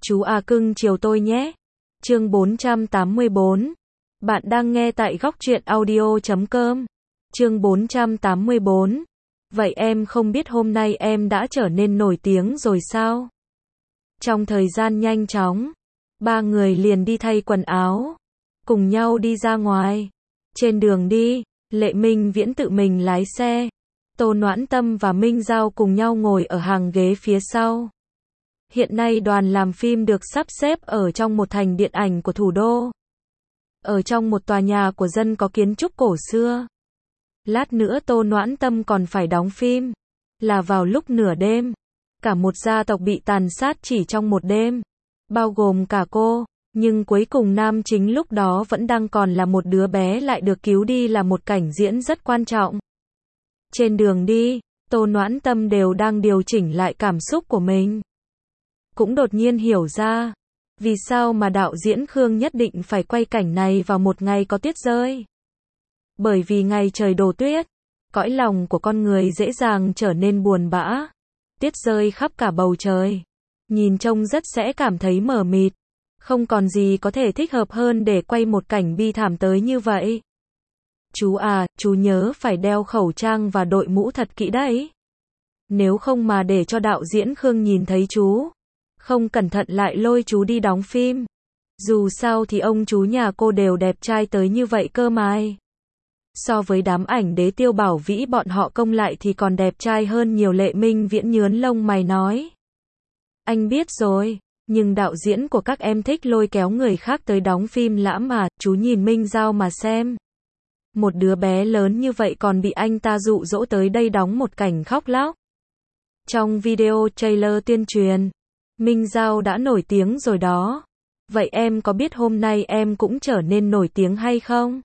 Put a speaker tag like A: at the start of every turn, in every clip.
A: Chú à cưng chiều tôi nhé. Chương 484. Bạn đang nghe tại góc truyện audio.com. Chương 484. Vậy em không biết hôm nay em đã trở nên nổi tiếng rồi sao? Trong thời gian nhanh chóng, ba người liền đi thay quần áo, cùng nhau đi ra ngoài. Trên đường đi, Lệ Minh Viễn tự mình lái xe. Tô Noãn Tâm và Minh Giao cùng nhau ngồi ở hàng ghế phía sau. Hiện nay đoàn làm phim được sắp xếp ở trong một thành điện ảnh của thủ đô. Ở trong một tòa nhà của dân có kiến trúc cổ xưa. Lát nữa Tô Noãn Tâm còn phải đóng phim. Là vào lúc nửa đêm. Cả một gia tộc bị tàn sát chỉ trong một đêm. Bao gồm cả cô. Nhưng cuối cùng nam chính lúc đó vẫn đang còn là một đứa bé lại được cứu đi là một cảnh diễn rất quan trọng. Trên đường đi, Tô Noãn Tâm đều đang điều chỉnh lại cảm xúc của mình. Cũng đột nhiên hiểu ra, vì sao mà đạo diễn Khương nhất định phải quay cảnh này vào một ngày có tuyết rơi. Bởi vì ngày trời đổ tuyết, cõi lòng của con người dễ dàng trở nên buồn bã. Tuyết rơi khắp cả bầu trời, nhìn trông rất sẽ cảm thấy mờ mịt. Không còn gì có thể thích hợp hơn để quay một cảnh bi thảm tới như vậy. Chú à, chú nhớ phải đeo khẩu trang và đội mũ thật kỹ đấy. Nếu không mà để cho đạo diễn Khương nhìn thấy chú, không cẩn thận lại lôi chú đi đóng phim. Dù sao thì ông chú nhà cô đều đẹp trai tới như vậy cơ mà. So với đám ảnh đế Tiêu Bảo Vĩ bọn họ công lại thì còn đẹp trai hơn nhiều. Lệ Minh Viễn nhướn lông mày nói. Anh biết rồi, nhưng đạo diễn của các em thích lôi kéo người khác tới đóng phim lãm mà, chú nhìn Minh Giao mà xem. Một đứa bé lớn như vậy còn bị anh ta dụ dỗ tới đây đóng một cảnh khóc lóc. Trong video trailer tuyên truyền, Minh Giao đã nổi tiếng rồi đó. Vậy em có biết hôm nay em cũng trở nên nổi tiếng hay không?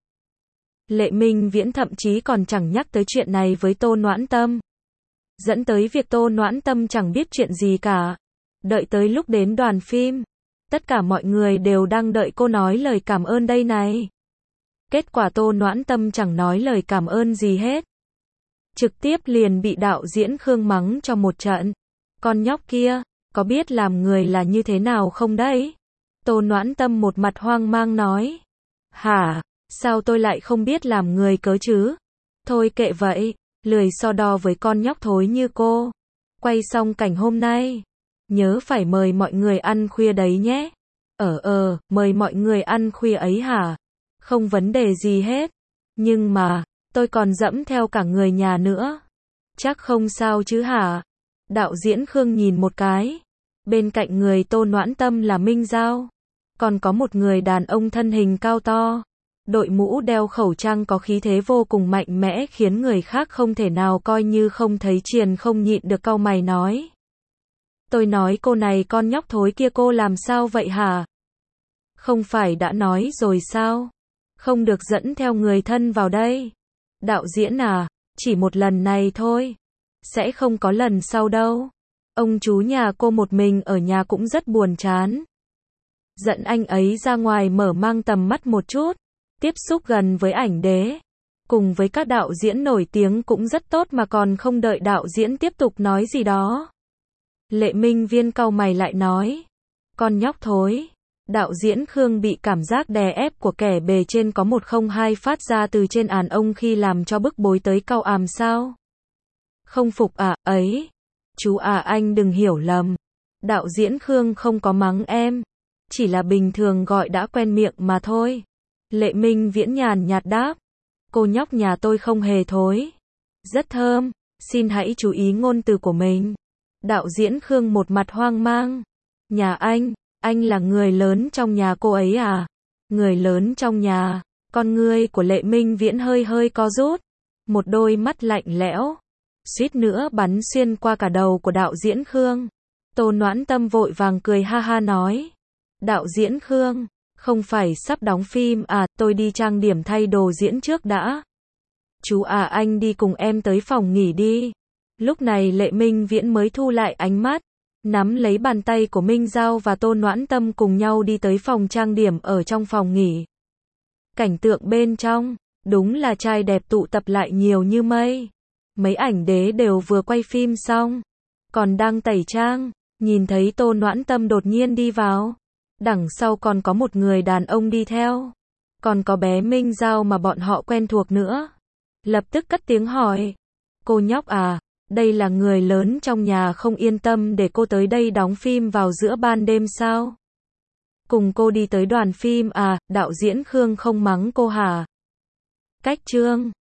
A: Lệ Minh Viễn thậm chí còn chẳng nhắc tới chuyện này với Tô Noãn Tâm. Dẫn tới việc Tô Noãn Tâm chẳng biết chuyện gì cả. Đợi tới lúc đến đoàn phim, tất cả mọi người đều đang đợi cô nói lời cảm ơn đây này. Kết quả Tô Noãn Tâm chẳng nói lời cảm ơn gì hết. Trực tiếp liền bị đạo diễn Khương mắng cho một trận. Con nhóc kia, có biết làm người là như thế nào không đấy? Tô Noãn Tâm một mặt hoang mang nói. Hả, sao tôi lại không biết làm người cớ chứ? Thôi kệ vậy, lười so đo với con nhóc thối như cô. Quay xong cảnh hôm nay, nhớ phải mời mọi người ăn khuya đấy nhé. Mời mọi người ăn khuya ấy hả? Không vấn đề gì hết. Nhưng mà, tôi còn dẫm theo cả người nhà nữa. Chắc không sao chứ hả? Đạo diễn Khương nhìn một cái. Bên cạnh người Tô Noãn Tâm là Minh Giao. Còn có một người đàn ông thân hình cao to. Đội mũ đeo khẩu trang có khí thế vô cùng mạnh mẽ khiến người khác không thể nào coi như không thấy. Triền không nhịn được cau mày nói. Tôi nói cô này con nhóc thối kia cô làm sao vậy hả? Không phải đã nói rồi sao? Không được dẫn theo người thân vào đây. Đạo diễn à, chỉ một lần này thôi. Sẽ không có lần sau đâu. Ông chú nhà cô một mình ở nhà cũng rất buồn chán. Dẫn anh ấy ra ngoài mở mang tầm mắt một chút. Tiếp xúc gần với ảnh đế. Cùng với các đạo diễn nổi tiếng cũng rất tốt mà còn không đợi đạo diễn tiếp tục nói gì đó. Lệ Minh Viễn cau mày lại nói. Con nhóc thối. Đạo diễn Khương bị cảm giác đè ép của kẻ bề trên có 102 phát ra từ trên àn ông khi làm cho bức bối tới cau àm sao? Không phục à, ấy. Chú à anh đừng hiểu lầm. Đạo diễn Khương không có mắng em. Chỉ là bình thường gọi đã quen miệng mà thôi. Lệ Minh Viễn nhàn nhạt đáp. Cô nhóc nhà tôi không hề thối. Rất thơm, xin hãy chú ý ngôn từ của mình. Đạo diễn Khương một mặt hoang mang. Nhà anh là người lớn trong nhà cô ấy à? Người lớn trong nhà, con ngươi của Lệ Minh Viễn hơi co rút. Một đôi mắt lạnh lẽo, suýt nữa bắn xuyên qua cả đầu của đạo diễn Khương. Tô Noãn Tâm vội vàng cười ha ha nói. Đạo diễn Khương, không phải sắp đóng phim à, tôi đi trang điểm thay đồ diễn trước đã. Chú à anh đi cùng em tới phòng nghỉ đi. Lúc này Lệ Minh Viễn mới thu lại ánh mắt. Nắm lấy bàn tay của Minh Giao và Tô Noãn Tâm cùng nhau đi tới phòng trang điểm ở trong phòng nghỉ. Cảnh tượng bên trong, đúng là trai đẹp tụ tập lại nhiều như mây. Mấy ảnh đế đều vừa quay phim xong, còn đang tẩy trang. Nhìn thấy Tô Noãn Tâm đột nhiên đi vào. Đằng sau còn có một người đàn ông đi theo. Còn có bé Minh Giao mà bọn họ quen thuộc nữa. Lập tức cất tiếng hỏi. Cô nhóc à, đây là người lớn trong nhà không yên tâm để cô tới đây đóng phim vào giữa ban đêm sao? Cùng cô đi tới đoàn phim à, đạo diễn Khương không mắng cô hả? Cách Trương